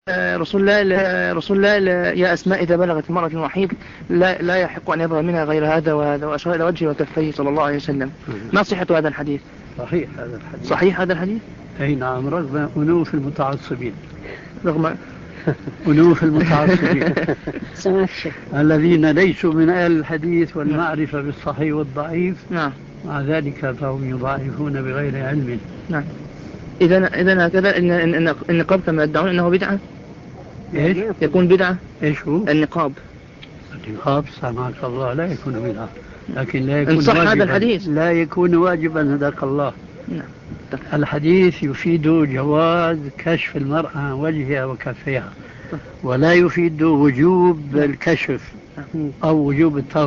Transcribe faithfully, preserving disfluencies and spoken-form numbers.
رسول الله رسول الله يا أسماء إذا بلغت المرأة الوحيد لا لا يحق أن يظهر منها غير هذا وهذا، وأشار إلى وجهه وكفيه صلى الله عليه وسلم. ما صحة هذا الحديث؟ صحيح هذا الحديث. صحيح هذا الحديث؟ أي نعم، رغم أنوف المتعصبين رغم أنوف المتعصبين الذين ليسوا من أهل الحديث والمعرفة بالصحيح والضعيف. نعم. مع ذلك فهم يضاعفون بغير علم. نعم. إذا إذا هكذا إن إن النقاب كما يدعون أنه بدعة. إيش؟ يكون بدعة. إيش هو؟ النقاب. النقاب سامحك الله لا يكون بدعة، لكن لا يكون صح واجبا. هذا الحديث لا يكون واجبا هداك الله. نعم. الحديث يفيد جواز كشف المرأة عن وجهها وكفيها، ولا يفيد وجوب الكشف أو وجوب التغطية.